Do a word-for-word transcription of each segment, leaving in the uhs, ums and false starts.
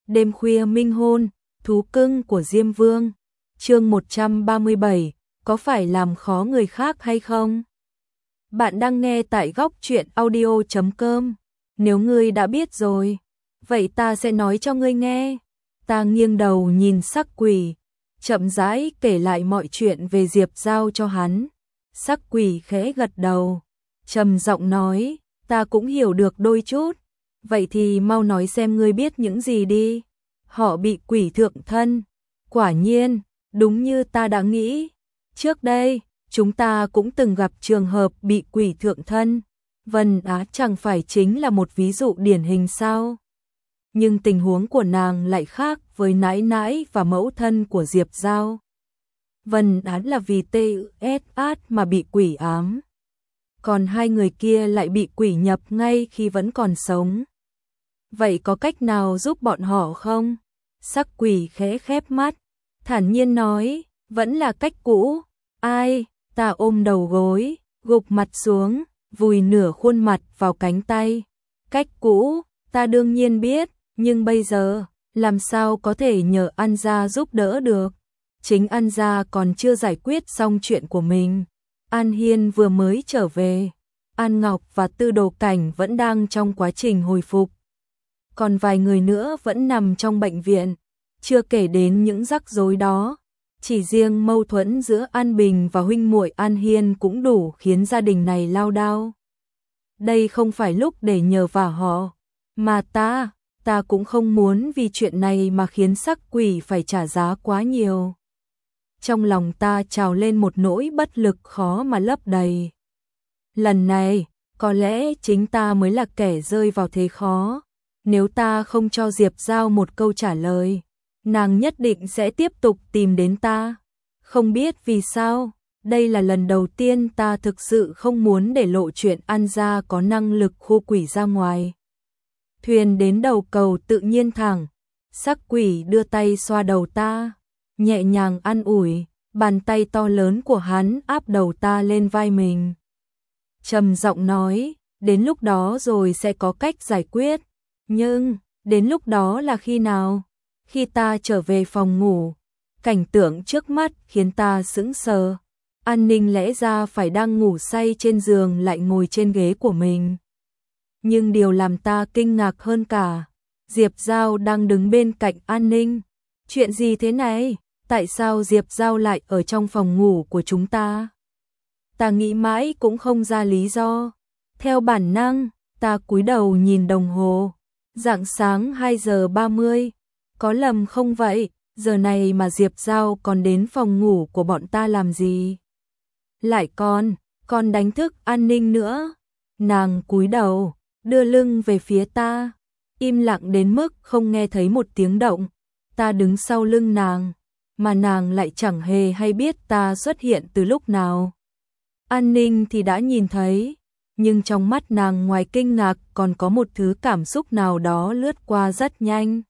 Đêm khuya minh hôn, thú cưng của Diêm Vương. Chương một trăm ba mươi bảy, có phải làm khó người khác hay không? Bạn đang nghe tại góc truyện audio chấm com. Nếu ngươi đã biết rồi, vậy ta sẽ nói cho ngươi nghe. Ta nghiêng đầu nhìn Sắc Quỷ, chậm rãi kể lại mọi chuyện về Diệp Giao cho hắn. Sắc Quỷ khẽ gật đầu, trầm giọng nói, ta cũng hiểu được đôi chút. Vậy thì mau nói xem ngươi biết những gì đi. Họ bị quỷ thượng thân. Quả nhiên, đúng như ta đã nghĩ. Trước đây, chúng ta cũng từng gặp trường hợp bị quỷ thượng thân. Vân Á chẳng phải chính là một ví dụ điển hình sao? Nhưng tình huống của nàng lại khác với nãi nãi và mẫu thân của Diệp Giao. Vân Á là vì tê ét át mà bị quỷ ám. Còn hai người kia lại bị quỷ nhập ngay khi vẫn còn sống. Vậy có cách nào giúp bọn họ không? Sắc Quỷ khẽ khép mắt, thản nhiên nói, vẫn là cách cũ. Ai? Ta ôm đầu gối, gục mặt xuống, vùi nửa khuôn mặt vào cánh tay. Cách cũ, ta đương nhiên biết, nhưng bây giờ, làm sao có thể nhờ An Gia giúp đỡ được? Chính An Gia còn chưa giải quyết xong chuyện của mình. An Hiên vừa mới trở về. An Ngọc và Tư Đồ Cảnh vẫn đang trong quá trình hồi phục. Còn vài người nữa vẫn nằm trong bệnh viện. Chưa kể đến những rắc rối đó, chỉ riêng mâu thuẫn giữa An Bình và huynh muội An Hiên cũng đủ khiến gia đình này lao đao. Đây không phải lúc để nhờ vả họ, mà ta, ta cũng không muốn vì chuyện này mà khiến Sắc Quỷ phải trả giá quá nhiều. Trong lòng ta trào lên một nỗi bất lực khó mà lấp đầy. Lần này, có lẽ chính ta mới là kẻ rơi vào thế khó. Nếu ta không cho Diệp Giao một câu trả lời, nàng nhất định sẽ tiếp tục tìm đến ta. Không biết vì sao, đây là lần đầu tiên ta thực sự không muốn để lộ chuyện An Gia có năng lực khu quỷ ra ngoài. Thuyền đến đầu cầu tự nhiên thẳng, Sắc Quỷ đưa tay xoa đầu ta, nhẹ nhàng an ủi, bàn tay to lớn của hắn áp đầu ta lên vai mình. Trầm giọng nói, đến lúc đó rồi sẽ có cách giải quyết. Nhưng, đến lúc đó là khi nào? Khi ta trở về phòng ngủ, cảnh tượng trước mắt khiến ta sững sờ. An Ninh lẽ ra phải đang ngủ say trên giường lại ngồi trên ghế của mình. Nhưng điều làm ta kinh ngạc hơn cả, Diệp Giao đang đứng bên cạnh An Ninh. Chuyện gì thế này? Tại sao Diệp Giao lại ở trong phòng ngủ của chúng ta? Ta nghĩ mãi cũng không ra lý do. Theo bản năng, ta cúi đầu nhìn đồng hồ. Rạng sáng hai giờ ba mươi, có lầm không vậy? Giờ này mà Diệp Giao còn đến phòng ngủ của bọn ta làm gì? Lại còn, còn đánh thức An Ninh nữa. Nàng cúi đầu, đưa lưng về phía ta, im lặng đến mức không nghe thấy một tiếng động. Ta đứng sau lưng nàng, mà nàng lại chẳng hề hay biết ta xuất hiện từ lúc nào. An Ninh thì đã nhìn thấy, nhưng trong mắt nàng ngoài kinh ngạc còn có một thứ cảm xúc nào đó lướt qua rất nhanh.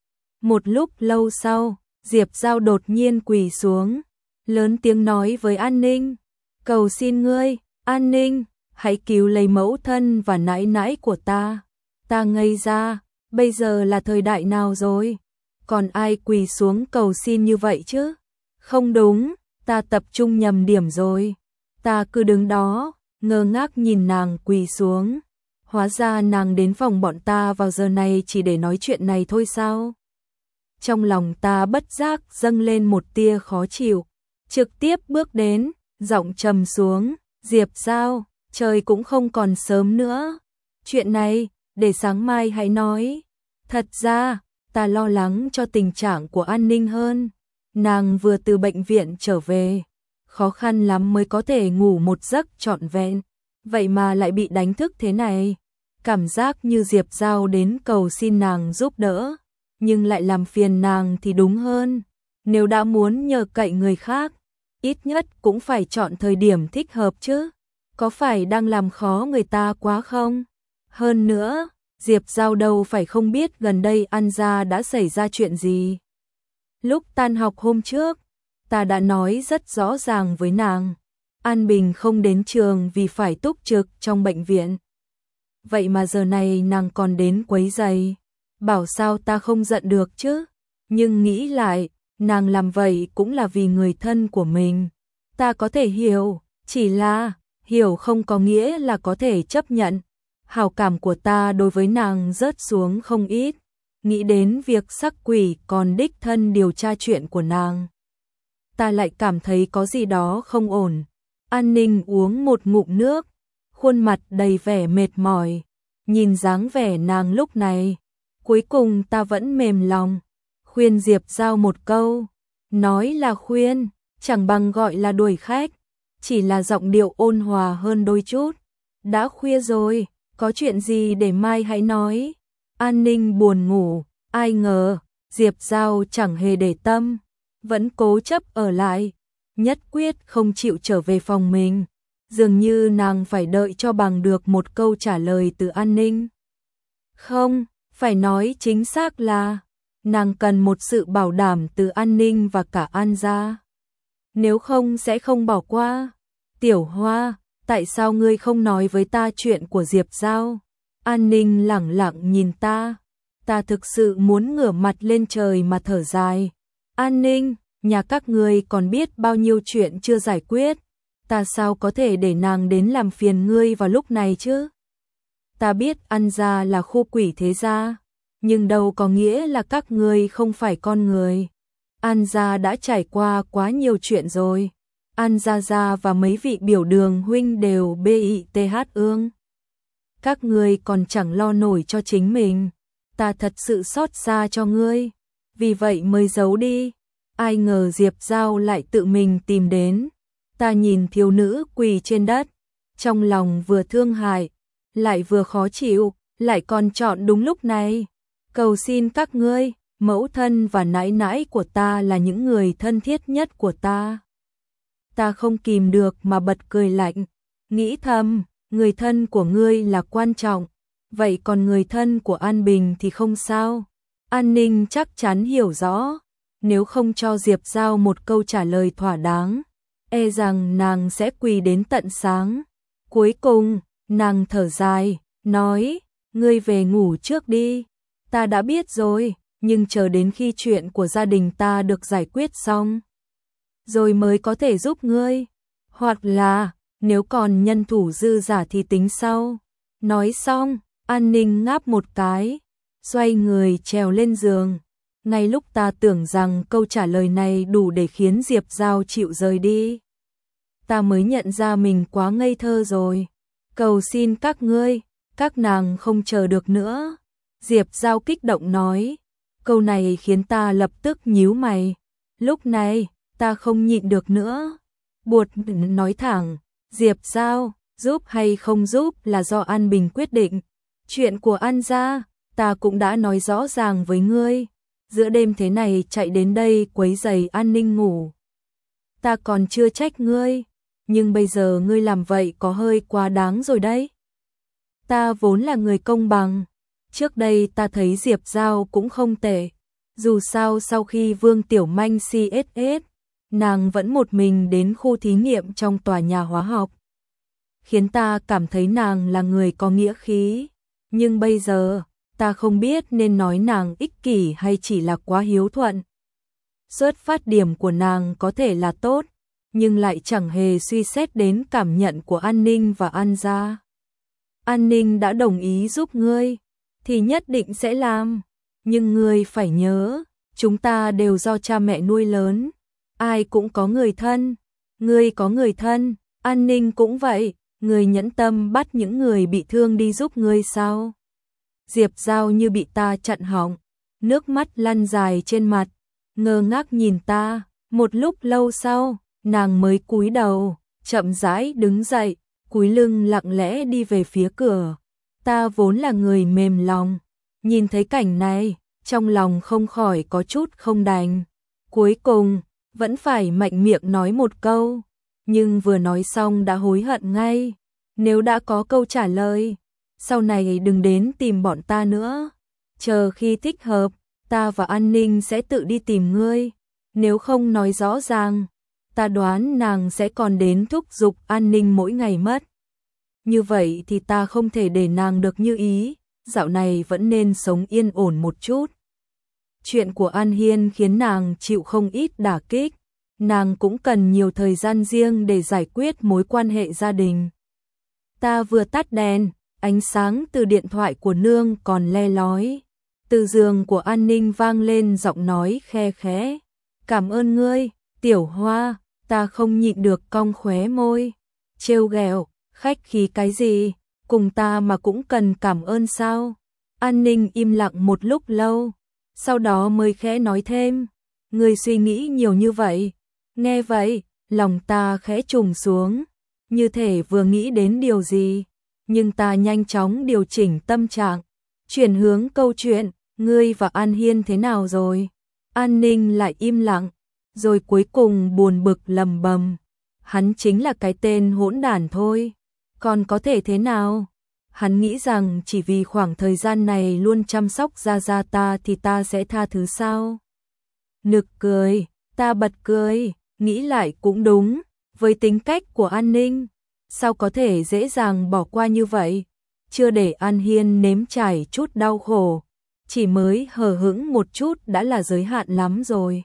Một lúc lâu sau, Diệp Giao đột nhiên quỳ xuống, lớn tiếng nói với An Ninh, cầu xin ngươi, An Ninh, hãy cứu lấy mẫu thân và nãi nãi của ta. Ta ngây ra, bây giờ là thời đại nào rồi? Còn ai quỳ xuống cầu xin như vậy chứ? Không đúng, ta tập trung nhầm điểm rồi. Ta cứ đứng đó, ngơ ngác nhìn nàng quỳ xuống. Hóa ra nàng đến phòng bọn ta vào giờ này chỉ để nói chuyện này thôi sao? Trong lòng ta bất giác dâng lên một tia khó chịu. Trực tiếp bước đến, giọng trầm xuống, Diệp Giao, trời cũng không còn sớm nữa. Chuyện này, để sáng mai hãy nói. Thật ra, ta lo lắng cho tình trạng của An Ninh hơn. Nàng vừa từ bệnh viện trở về, khó khăn lắm mới có thể ngủ một giấc trọn vẹn. Vậy mà lại bị đánh thức thế này. Cảm giác như Diệp Giao đến cầu xin nàng giúp đỡ, nhưng lại làm phiền nàng thì đúng hơn. Nếu đã muốn nhờ cậy người khác, ít nhất cũng phải chọn thời điểm thích hợp chứ. Có phải đang làm khó người ta quá không? Hơn nữa, Diệp Giao đâu phải không biết gần đây An Gia đã xảy ra chuyện gì. Lúc tan học hôm trước, ta đã nói rất rõ ràng với nàng, An Bình không đến trường vì phải túc trực trong bệnh viện. Vậy mà giờ này nàng còn đến quấy rầy. bảo sao ta không giận được chứ, nhưng nghĩ lại, nàng làm vậy cũng là vì người thân của mình. Ta có thể hiểu, chỉ là, hiểu không có nghĩa là có thể chấp nhận. Hảo cảm của ta đối với nàng rớt xuống không ít, nghĩ đến việc sắc quỷ còn đích thân điều tra chuyện của nàng. Ta lại cảm thấy có gì đó không ổn. An Ninh uống một ngụm nước, khuôn mặt đầy vẻ mệt mỏi, nhìn dáng vẻ nàng lúc này. Cuối cùng ta vẫn mềm lòng, khuyên Diệp Giao một câu, nói là khuyên, chẳng bằng gọi là đuổi khách, chỉ là giọng điệu ôn hòa hơn đôi chút. Đã khuya rồi, có chuyện gì để mai hãy nói. An Ninh buồn ngủ, ai ngờ, Diệp Giao chẳng hề để tâm, vẫn cố chấp ở lại, nhất quyết không chịu trở về phòng mình. Dường như nàng phải đợi cho bằng được một câu trả lời từ An Ninh. Không, phải nói chính xác là, nàng cần một sự bảo đảm từ An Ninh và cả An gia. Nếu không sẽ không bỏ qua. Tiểu Hoa, tại sao ngươi không nói với ta chuyện của Diệp Giao? An Ninh lẳng lặng nhìn ta. Ta thực sự muốn ngửa mặt lên trời mà thở dài. An Ninh, nhà các ngươi còn biết bao nhiêu chuyện chưa giải quyết. Ta sao có thể để nàng đến làm phiền ngươi vào lúc này chứ? Ta biết An gia là khu quỷ thế gia, nhưng đâu có nghĩa là các ngươi không phải con người. An gia đã trải qua quá nhiều chuyện rồi. An gia gia và mấy vị biểu đường huynh đều bít ương. Các ngươi còn chẳng lo nổi cho chính mình. Ta thật sự xót xa cho ngươi, vì vậy mới giấu đi. Ai ngờ Diệp Giao lại tự mình tìm đến. Ta nhìn thiếu nữ quỳ trên đất, trong lòng vừa thương hại, lại vừa khó chịu, lại còn chọn đúng lúc này. Cầu xin các ngươi, mẫu thân và nãi nãi của ta là những người thân thiết nhất của ta. Ta không kìm được mà bật cười lạnh, nghĩ thầm, người thân của ngươi là quan trọng, vậy còn người thân của An Bình thì không sao. An Ninh chắc chắn hiểu rõ, nếu không cho Diệp Giao một câu trả lời thỏa đáng, e rằng nàng sẽ quỳ đến tận sáng. Cuối cùng, nàng thở dài, nói, ngươi về ngủ trước đi. Ta đã biết rồi, nhưng chờ đến khi chuyện của gia đình ta được giải quyết xong, rồi mới có thể giúp ngươi. Hoặc là, nếu còn nhân thủ dư giả thì tính sau. Nói xong, An Ninh ngáp một cái, xoay người trèo lên giường. Ngay lúc ta tưởng rằng câu trả lời này đủ để khiến Diệp Giao chịu rời đi, ta mới nhận ra mình quá ngây thơ rồi. Cầu xin các ngươi, các nàng không chờ được nữa. Diệp Giao kích động nói. Câu này khiến ta lập tức nhíu mày. Lúc này, ta không nhịn được nữa. Buột nói thẳng, Diệp Giao, giúp hay không giúp là do An Bình quyết định. Chuyện của An gia, ta cũng đã nói rõ ràng với ngươi. Giữa đêm thế này chạy đến đây quấy rầy An Ninh ngủ, ta còn chưa trách ngươi, nhưng bây giờ ngươi làm vậy có hơi quá đáng rồi đấy. Ta vốn là người công bằng, trước đây ta thấy Diệp Giao cũng không tệ, dù sao sau khi Vương Tiểu Manh xê ét ét, nàng vẫn một mình đến khu thí nghiệm trong tòa nhà hóa học, khiến ta cảm thấy nàng là người có nghĩa khí, nhưng bây giờ, ta không biết nên nói nàng ích kỷ hay chỉ là quá hiếu thuận. Xuất phát điểm của nàng có thể là tốt, nhưng lại chẳng hề suy xét đến cảm nhận của An Ninh và An gia. An Ninh đã đồng ý giúp ngươi, thì nhất định sẽ làm. Nhưng ngươi phải nhớ, chúng ta đều do cha mẹ nuôi lớn, ai cũng có người thân. Ngươi có người thân, An Ninh cũng vậy, ngươi nhẫn tâm bắt những người bị thương đi giúp ngươi sao? Diệp Giao như bị ta chặn họng, nước mắt lăn dài trên mặt, ngơ ngác nhìn ta. Một lúc lâu sau, nàng mới cúi đầu, chậm rãi đứng dậy, cúi lưng lặng lẽ đi về phía cửa. Ta vốn là người mềm lòng, nhìn thấy cảnh này, trong lòng không khỏi có chút không đành. Cuối cùng, vẫn phải mạnh miệng nói một câu, nhưng vừa nói xong đã hối hận ngay. Nếu đã có câu trả lời, sau này đừng đến tìm bọn ta nữa. Chờ khi thích hợp, ta và An Ninh sẽ tự đi tìm ngươi. Nếu không nói rõ ràng, ta đoán nàng sẽ còn đến thúc giục An Ninh mỗi ngày mất. Như vậy thì ta không thể để nàng được như ý. dạo này vẫn nên sống yên ổn một chút. Chuyện của An Hiên khiến nàng chịu không ít đả kích, nàng cũng cần nhiều thời gian riêng để giải quyết mối quan hệ gia đình. Ta vừa tắt đèn, ánh sáng từ điện thoại của nương còn le lói. Từ giường của An Ninh vang lên giọng nói khe khẽ. Cảm ơn ngươi, Tiểu Hoa, ta không nhịn được cong khóe môi. Trêu ghẹo, khách khí cái gì, cùng ta mà cũng cần cảm ơn sao? An Ninh im lặng một lúc lâu, sau đó mới khẽ nói thêm. Ngươi suy nghĩ nhiều như vậy. Nghe vậy, lòng ta khẽ trùng xuống, như thể vừa nghĩ đến điều gì. Nhưng ta nhanh chóng điều chỉnh tâm trạng, chuyển hướng câu chuyện. Ngươi và An Hiên thế nào rồi? An Ninh lại im lặng, rồi cuối cùng buồn bực lầm bầm. Hắn chính là cái tên hỗn đản thôi, còn có thể thế nào? Hắn nghĩ rằng chỉ vì khoảng thời gian này luôn chăm sóc Gia Gia ta thì ta sẽ tha thứ sao? Nực cười, ta bật cười, nghĩ lại cũng đúng, với tính cách của An Ninh, sao có thể dễ dàng bỏ qua như vậy? Chưa để An Hiên nếm trải chút đau khổ, chỉ mới hờ hững một chút đã là giới hạn lắm rồi.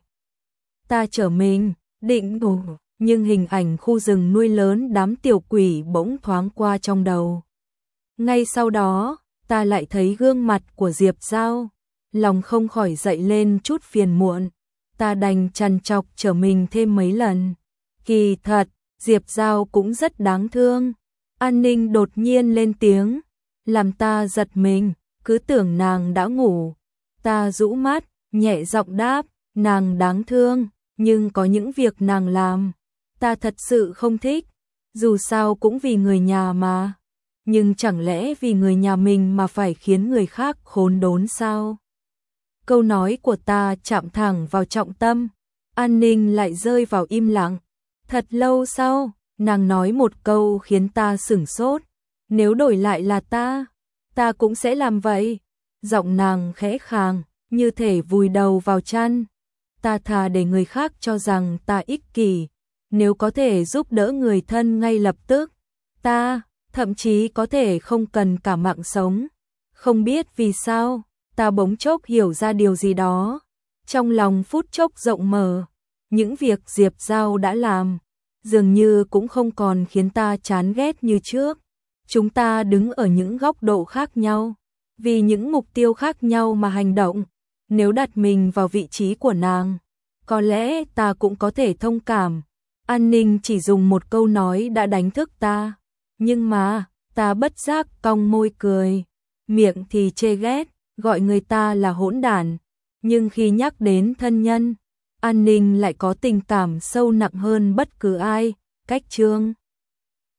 Ta trở mình, định ngủ, nhưng hình ảnh khu rừng nuôi lớn đám tiểu quỷ bỗng thoáng qua trong đầu. Ngay sau đó, ta lại thấy gương mặt của Diệp Giao, lòng không khỏi dậy lên chút phiền muộn. Ta đành trằn trọc trở mình thêm mấy lần. Kỳ thật, Diệp Giao cũng rất đáng thương. An Ninh đột nhiên lên tiếng, làm ta giật mình, cứ tưởng nàng đã ngủ. Ta rũ mắt, nhẹ giọng đáp, nàng đáng thương, nhưng có những việc nàng làm, ta thật sự không thích, dù sao cũng vì người nhà mà. Nhưng chẳng lẽ vì người nhà mình mà phải khiến người khác khốn đốn sao? Câu nói của ta chạm thẳng vào trọng tâm, An Ninh lại rơi vào im lặng. Thật lâu sau, nàng nói một câu khiến ta sửng sốt. Nếu đổi lại là ta, ta cũng sẽ làm vậy. Giọng nàng khẽ khàng, như thể vùi đầu vào chăn. Ta thà để người khác cho rằng ta ích kỷ, nếu có thể giúp đỡ người thân ngay lập tức. Ta, thậm chí có thể không cần cả mạng sống. Không biết vì sao, ta bỗng chốc hiểu ra điều gì đó. Trong lòng phút chốc rộng mở, những việc Diệp Giao đã làm, dường như cũng không còn khiến ta chán ghét như trước. Chúng ta đứng ở những góc độ khác nhau, vì những mục tiêu khác nhau mà hành động. Nếu đặt mình vào vị trí của nàng, có lẽ ta cũng có thể thông cảm. An Ninh chỉ dùng một câu nói đã đánh thức ta. Nhưng mà, ta bất giác cong môi cười. Miệng thì chê ghét, gọi người ta là hỗn đản. Nhưng khi nhắc đến thân nhân, An Ninh lại có tình cảm sâu nặng hơn bất cứ ai. Cách chương